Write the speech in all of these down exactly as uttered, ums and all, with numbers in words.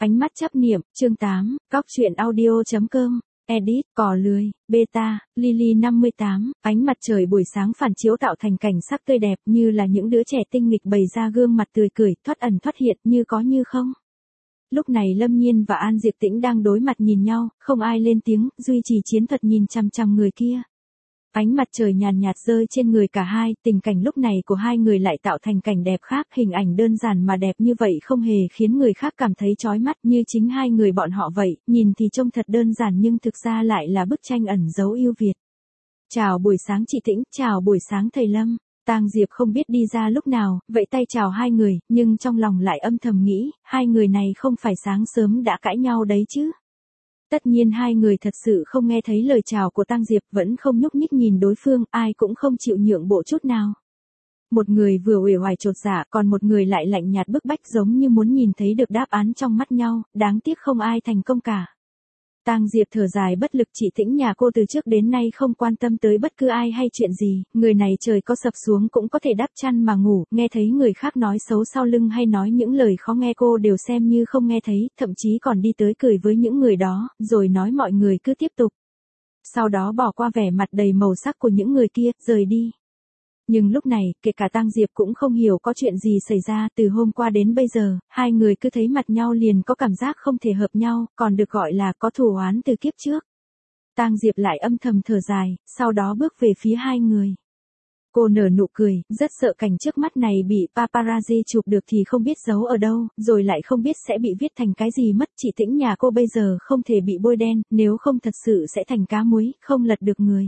Ánh mắt chấp niệm, chương tám, cóc truyện audio.com, edit, cò lười, beta, Lily năm mươi tám, ánh mặt trời buổi sáng phản chiếu tạo thành cảnh sắc tươi đẹp như là những đứa trẻ tinh nghịch bày ra gương mặt tươi cười, thoát ẩn thoát hiện như có như không. Lúc này Lâm Nhiên và An Diệp Tĩnh đang đối mặt nhìn nhau, không ai lên tiếng, duy trì chiến thuật nhìn chằm chằm người kia. Ánh mặt trời nhàn nhạt rơi trên người cả hai, tình cảnh lúc này của hai người lại tạo thành cảnh đẹp khác, hình ảnh đơn giản mà đẹp như vậy không hề khiến người khác cảm thấy chói mắt như chính hai người bọn họ vậy, nhìn thì trông thật đơn giản nhưng thực ra lại là bức tranh ẩn dấu yêu Việt. Chào buổi sáng chị Tĩnh, chào buổi sáng thầy Lâm. Tang Diệp không biết đi ra lúc nào, vậy tay chào hai người, nhưng trong lòng lại âm thầm nghĩ, hai người này không phải sáng sớm đã cãi nhau đấy chứ. Tất nhiên hai người thật sự không nghe thấy lời chào của Tang Diệp, vẫn không nhúc nhích nhìn đối phương, ai cũng không chịu nhượng bộ chút nào. Một người vừa uể oải chột dạ, còn một người lại lạnh nhạt bức bách giống như muốn nhìn thấy được đáp án trong mắt nhau, đáng tiếc không ai thành công cả. Tang Diệp thở dài bất lực, chị Tĩnh nhà cô từ trước đến nay không quan tâm tới bất cứ ai hay chuyện gì, người này trời có sập xuống cũng có thể đắp chăn mà ngủ, nghe thấy người khác nói xấu sau lưng hay nói những lời khó nghe cô đều xem như không nghe thấy, thậm chí còn đi tới cười với những người đó, rồi nói mọi người cứ tiếp tục. Sau đó bỏ qua vẻ mặt đầy màu sắc của những người kia, rời đi. Nhưng lúc này, kể cả Tang Diệp cũng không hiểu có chuyện gì xảy ra, từ hôm qua đến bây giờ, hai người cứ thấy mặt nhau liền có cảm giác không thể hợp nhau, còn được gọi là có thù oán từ kiếp trước. Tang Diệp lại âm thầm thở dài, sau đó bước về phía hai người. Cô nở nụ cười, rất sợ cảnh trước mắt này bị paparazzi chụp được thì không biết giấu ở đâu, rồi lại không biết sẽ bị viết thành cái gì mất. Chị Tĩnh nhà cô bây giờ không thể bị bôi đen, nếu không thật sự sẽ thành cá muối, không lật được người.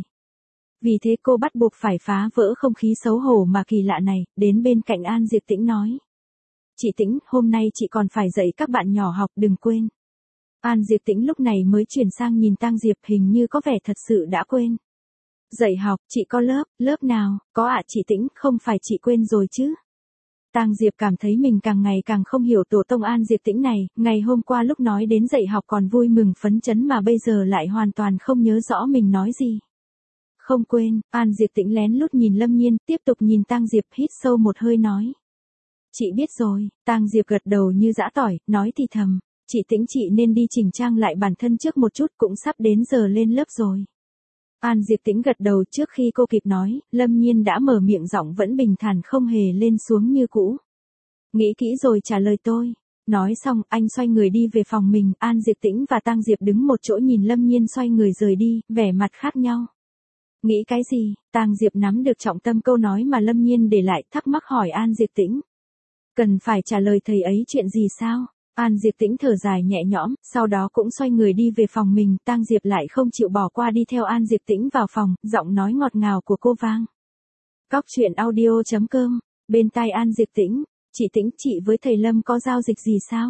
Vì thế cô bắt buộc phải phá vỡ không khí xấu hổ mà kỳ lạ này, đến bên cạnh An Diệp Tĩnh nói. Chị Tĩnh, hôm nay chị còn phải dạy các bạn nhỏ học, đừng quên. An Diệp Tĩnh lúc này mới chuyển sang nhìn Tang Diệp, hình như có vẻ thật sự đã quên. Dạy học, chị có lớp, lớp nào, có ạ chị Tĩnh, không phải chị quên rồi chứ. Tang Diệp cảm thấy mình càng ngày càng không hiểu tổ tông An Diệp Tĩnh này, ngày hôm qua lúc nói đến dạy học còn vui mừng phấn chấn mà bây giờ lại hoàn toàn không nhớ rõ mình nói gì. Không quên, An Diệp Tĩnh lén lút nhìn Lâm Nhiên, tiếp tục nhìn Tang Diệp, hít sâu một hơi nói. Chị biết rồi, Tang Diệp gật đầu như giã tỏi, nói thì thầm, chị Tĩnh chị nên đi chỉnh trang lại bản thân trước một chút, cũng sắp đến giờ lên lớp rồi. An Diệp Tĩnh gật đầu, trước khi cô kịp nói, Lâm Nhiên đã mở miệng, giọng vẫn bình thản không hề lên xuống như cũ. Nghĩ kỹ rồi trả lời tôi. Nói xong, anh xoay người đi về phòng mình, An Diệp Tĩnh và Tang Diệp đứng một chỗ nhìn Lâm Nhiên xoay người rời đi, vẻ mặt khác nhau. Nghĩ cái gì? Tang Diệp nắm được trọng tâm câu nói mà Lâm Nhiên để lại, thắc mắc hỏi An Diệp Tĩnh. Cần phải trả lời thầy ấy chuyện gì sao? An Diệp Tĩnh thở dài nhẹ nhõm, sau đó cũng xoay người đi về phòng mình, Tang Diệp lại không chịu bỏ qua đi theo An Diệp Tĩnh vào phòng, giọng nói ngọt ngào của cô vang. Cóc truyện audio.com, bên tai An Diệp Tĩnh, chị Tĩnh, chị với thầy Lâm có giao dịch gì sao?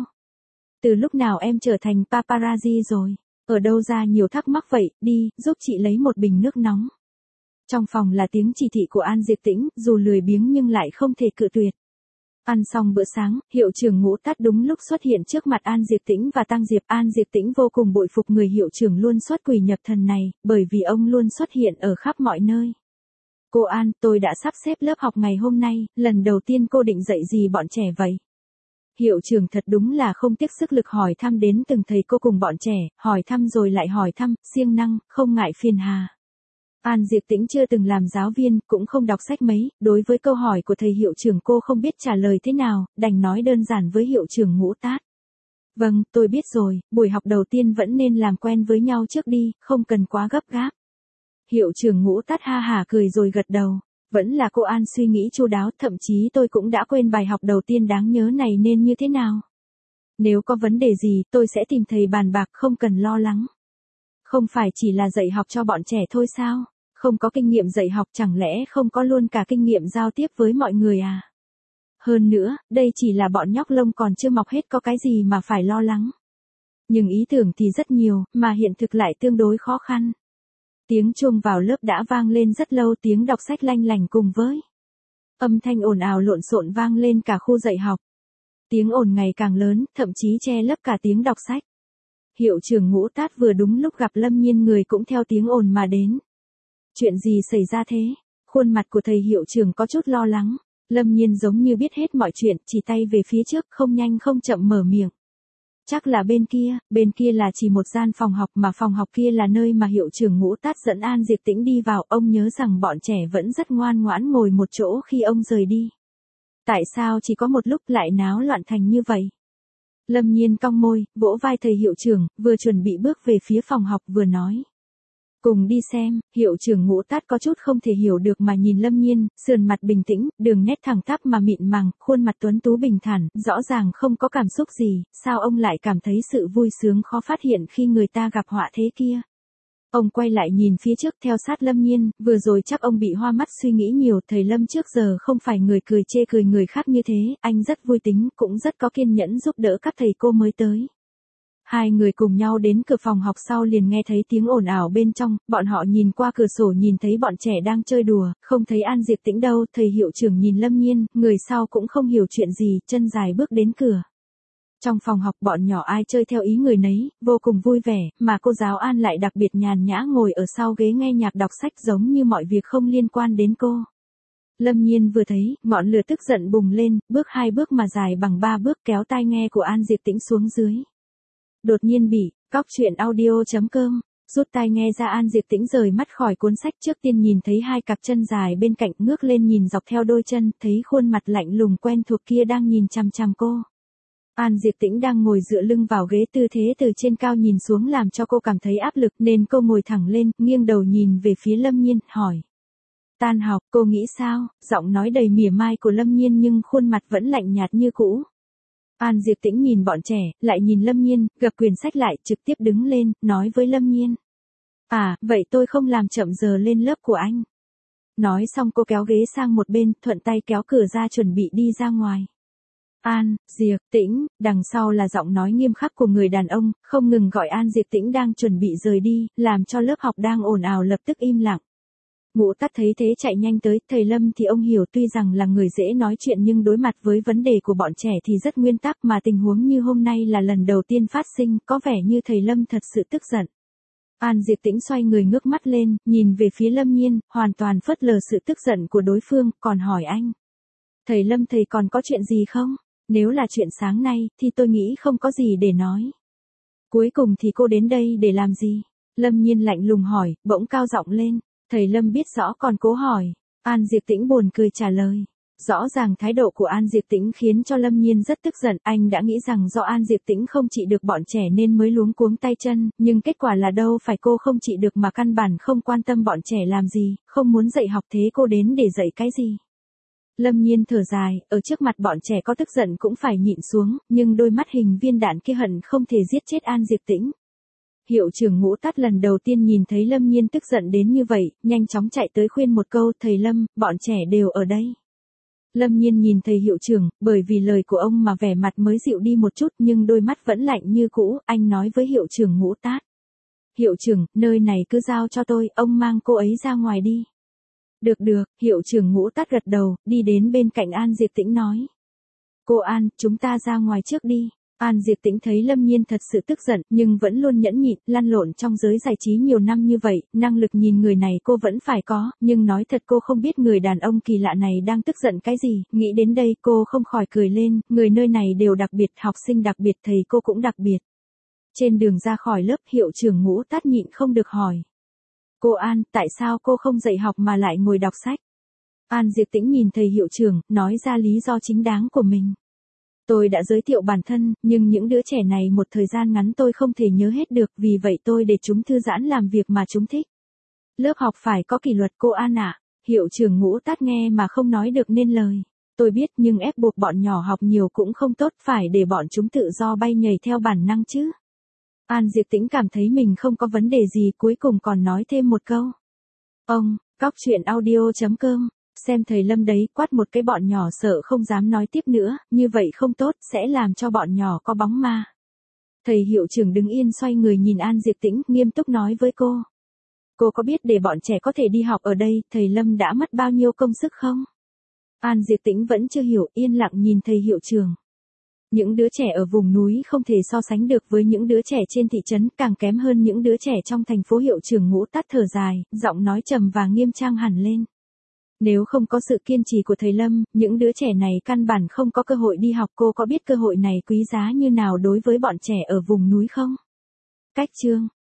Từ lúc nào em trở thành paparazzi rồi? Ở đâu ra nhiều thắc mắc vậy, đi, giúp chị lấy một bình nước nóng. Trong phòng là tiếng chỉ thị của An Diệp Tĩnh, dù lười biếng nhưng lại không thể cự tuyệt. Ăn xong bữa sáng, hiệu trưởng Ngũ Tát đúng lúc xuất hiện trước mặt An Diệp Tĩnh và Tang Diệp. An Diệp Tĩnh vô cùng bội phục người hiệu trưởng luôn xuất quỷ nhập thần này, bởi vì ông luôn xuất hiện ở khắp mọi nơi. Cô An, tôi đã sắp xếp lớp học ngày hôm nay, lần đầu tiên cô định dạy gì bọn trẻ vậy? Hiệu trưởng thật đúng là không tiếc sức lực hỏi thăm đến từng thầy cô cùng bọn trẻ, hỏi thăm rồi lại hỏi thăm, siêng năng, không ngại phiền hà. An Diệp Tĩnh chưa từng làm giáo viên, cũng không đọc sách mấy, đối với câu hỏi của thầy hiệu trưởng cô không biết trả lời thế nào, đành nói đơn giản với hiệu trưởng Ngũ Tát. Vâng, tôi biết rồi, buổi học đầu tiên vẫn nên làm quen với nhau trước đi, không cần quá gấp gáp. Hiệu trưởng Ngũ Tát ha hả cười rồi gật đầu. Vẫn là cô An suy nghĩ chu đáo, thậm chí tôi cũng đã quên bài học đầu tiên đáng nhớ này nên như thế nào. Nếu có vấn đề gì, tôi sẽ tìm thầy bàn bạc, không cần lo lắng. Không phải chỉ là dạy học cho bọn trẻ thôi sao? Không có kinh nghiệm dạy học chẳng lẽ không có luôn cả kinh nghiệm giao tiếp với mọi người à? Hơn nữa, đây chỉ là bọn nhóc lông còn chưa mọc hết, có cái gì mà phải lo lắng. Nhưng ý tưởng thì rất nhiều, mà hiện thực lại tương đối khó khăn. Tiếng chuông vào lớp đã vang lên rất lâu, tiếng đọc sách lanh lảnh cùng với âm thanh ồn ào lộn xộn vang lên cả khu dạy học. Tiếng ồn ngày càng lớn, thậm chí che lấp cả tiếng đọc sách. Hiệu trưởng Ngũ Tát vừa đúng lúc gặp Lâm Nhiên, người cũng theo tiếng ồn mà đến. Chuyện gì xảy ra thế? Khuôn mặt của thầy hiệu trưởng có chút lo lắng. Lâm Nhiên giống như biết hết mọi chuyện, chỉ tay về phía trước, không nhanh không chậm mở miệng. chắc là bên kia, bên kia là chỉ một gian phòng học mà phòng học kia là nơi mà hiệu trưởng Ngũ Tát dẫn An Diệp Tĩnh đi vào, ông nhớ rằng bọn trẻ vẫn rất ngoan ngoãn ngồi một chỗ khi ông rời đi. Tại sao chỉ có một lúc lại náo loạn thành như vậy? Lâm Nhiên cong môi, vỗ vai thầy hiệu trưởng, vừa chuẩn bị bước về phía phòng học vừa nói. Cùng đi xem, hiệu trưởng Ngũ Tát có chút không thể hiểu được mà nhìn Lâm Nhiên, sườn mặt bình tĩnh, đường nét thẳng tắp mà mịn màng, khuôn mặt tuấn tú bình thản, rõ ràng không có cảm xúc gì, sao ông lại cảm thấy sự vui sướng khó phát hiện khi người ta gặp họa thế kia. Ông quay lại nhìn phía trước theo sát Lâm Nhiên, vừa rồi chắc ông bị hoa mắt suy nghĩ nhiều, thầy Lâm trước giờ không phải người cười chê cười người khác như thế, anh rất vui tính, cũng rất có kiên nhẫn giúp đỡ các thầy cô mới tới. Hai người cùng nhau đến cửa phòng học sau liền nghe thấy tiếng ồn ào bên trong, bọn họ nhìn qua cửa sổ nhìn thấy bọn trẻ đang chơi đùa, không thấy An Diệp Tĩnh đâu, thầy hiệu trưởng nhìn Lâm Nhiên, người sau cũng không hiểu chuyện gì, chân dài bước đến cửa. Trong phòng học bọn nhỏ ai chơi theo ý người nấy, vô cùng vui vẻ, mà cô giáo An lại đặc biệt nhàn nhã ngồi ở sau ghế nghe nhạc đọc sách giống như mọi việc không liên quan đến cô. Lâm Nhiên vừa thấy, ngọn lửa tức giận bùng lên, bước hai bước mà dài bằng ba bước kéo tai nghe của An Diệp Tĩnh xuống dưới. Đột nhiên bị, cóc truyện audio chấm com, rút tai nghe ra An Diệp Tĩnh rời mắt khỏi cuốn sách trước tiên nhìn thấy hai cặp chân dài bên cạnh ngước lên nhìn dọc theo đôi chân, thấy khuôn mặt lạnh lùng quen thuộc kia đang nhìn chằm chằm cô. An Diệp Tĩnh đang ngồi dựa lưng vào ghế, tư thế từ trên cao nhìn xuống làm cho cô cảm thấy áp lực nên cô ngồi thẳng lên, nghiêng đầu nhìn về phía Lâm Nhiên, hỏi. Tan học, cô nghĩ sao? Giọng nói đầy mỉa mai của Lâm Nhiên nhưng khuôn mặt vẫn lạnh nhạt như cũ. An Diệp Tĩnh nhìn bọn trẻ, lại nhìn Lâm Nhiên, gập quyển sách lại, trực tiếp đứng lên, nói với Lâm Nhiên. À, vậy tôi không làm chậm giờ lên lớp của anh. Nói xong cô kéo ghế sang một bên, thuận tay kéo cửa ra chuẩn bị đi ra ngoài. An, Diệp Tĩnh, đằng sau là giọng nói nghiêm khắc của người đàn ông, không ngừng gọi An Diệp Tĩnh đang chuẩn bị rời đi, làm cho lớp học đang ồn ào lập tức im lặng. Ngũ Tát thấy thế chạy nhanh tới, thầy Lâm thì ông hiểu tuy rằng là người dễ nói chuyện nhưng đối mặt với vấn đề của bọn trẻ thì rất nguyên tắc, mà tình huống như hôm nay là lần đầu tiên phát sinh, có vẻ như thầy Lâm thật sự tức giận. An Diệp Tĩnh xoay người ngước mắt lên, nhìn về phía Lâm Nhiên, hoàn toàn phớt lờ sự tức giận của đối phương, còn hỏi anh. Thầy Lâm, thầy còn có chuyện gì không? Nếu là chuyện sáng nay, thì tôi nghĩ không có gì để nói. Cuối cùng thì cô đến đây để làm gì? Lâm Nhiên lạnh lùng hỏi, bỗng cao giọng lên. Thầy Lâm biết rõ còn cố hỏi. An Diệp Tĩnh buồn cười trả lời. Rõ ràng thái độ của An Diệp Tĩnh khiến cho Lâm Nhiên rất tức giận. Anh đã nghĩ rằng do An Diệp Tĩnh không trị được bọn trẻ nên mới luống cuống tay chân, nhưng kết quả là đâu phải cô không trị được mà căn bản không quan tâm bọn trẻ làm gì, không muốn dạy học thế cô đến để dạy cái gì. Lâm Nhiên thở dài, ở trước mặt bọn trẻ có tức giận cũng phải nhịn xuống, nhưng đôi mắt hình viên đạn kia hận không thể giết chết An Diệp Tĩnh. Hiệu trưởng Ngũ Tát lần đầu tiên nhìn thấy Lâm Nhiên tức giận đến như vậy, nhanh chóng chạy tới khuyên một câu, thầy Lâm, bọn trẻ đều ở đây. Lâm Nhiên nhìn thầy hiệu trưởng, bởi vì lời của ông mà vẻ mặt mới dịu đi một chút nhưng đôi mắt vẫn lạnh như cũ, anh nói với hiệu trưởng Ngũ Tát. Hiệu trưởng, nơi này cứ giao cho tôi, ông mang cô ấy ra ngoài đi. Được được, hiệu trưởng Ngũ Tát gật đầu, đi đến bên cạnh An Diệp Tĩnh nói. Cô An, chúng ta ra ngoài trước đi. An Diệp Tĩnh thấy Lâm Nhiên thật sự tức giận, nhưng vẫn luôn nhẫn nhịn, lăn lộn trong giới giải trí nhiều năm như vậy, năng lực nhìn người này cô vẫn phải có, nhưng nói thật cô không biết người đàn ông kỳ lạ này đang tức giận cái gì, nghĩ đến đây cô không khỏi cười lên, người nơi này đều đặc biệt, học sinh đặc biệt, thầy cô cũng đặc biệt. Trên đường ra khỏi lớp, hiệu trưởng Ngũ Tát nhịn không được hỏi. Cô An, tại sao cô không dạy học mà lại ngồi đọc sách? An Diệp Tĩnh nhìn thầy hiệu trưởng, nói ra lý do chính đáng của mình. Tôi đã giới thiệu bản thân, nhưng những đứa trẻ này một thời gian ngắn tôi không thể nhớ hết được, vì vậy tôi để chúng thư giãn làm việc mà chúng thích. Lớp học phải có kỷ luật cô An ạ. Hiệu trưởng Ngũ Tát nghe mà không nói được nên lời. Tôi biết nhưng ép buộc bọn nhỏ học nhiều cũng không tốt, phải để bọn chúng tự do bay nhảy theo bản năng chứ. An Diệp Tĩnh cảm thấy mình không có vấn đề gì, cuối cùng còn nói thêm một câu. Ông, cóc truyện audio chấm com. Xem thầy Lâm đấy, quát một cái bọn nhỏ sợ không dám nói tiếp nữa, như vậy không tốt, sẽ làm cho bọn nhỏ có bóng ma. Thầy hiệu trưởng đứng yên xoay người nhìn An Diệp Tĩnh, nghiêm túc nói với cô. Cô có biết để bọn trẻ có thể đi học ở đây, thầy Lâm đã mất bao nhiêu công sức không? An Diệp Tĩnh vẫn chưa hiểu, yên lặng nhìn thầy hiệu trưởng. Những đứa trẻ ở vùng núi không thể so sánh được với những đứa trẻ trên thị trấn, càng kém hơn những đứa trẻ trong thành phố. Hiệu trưởng Ngũ Tát thở dài, giọng nói trầm và nghiêm trang hẳn lên. Nếu không có sự kiên trì của thầy Lâm, những đứa trẻ này căn bản không có cơ hội đi học. Cô có biết cơ hội này quý giá như nào đối với bọn trẻ ở vùng núi không? Cách chương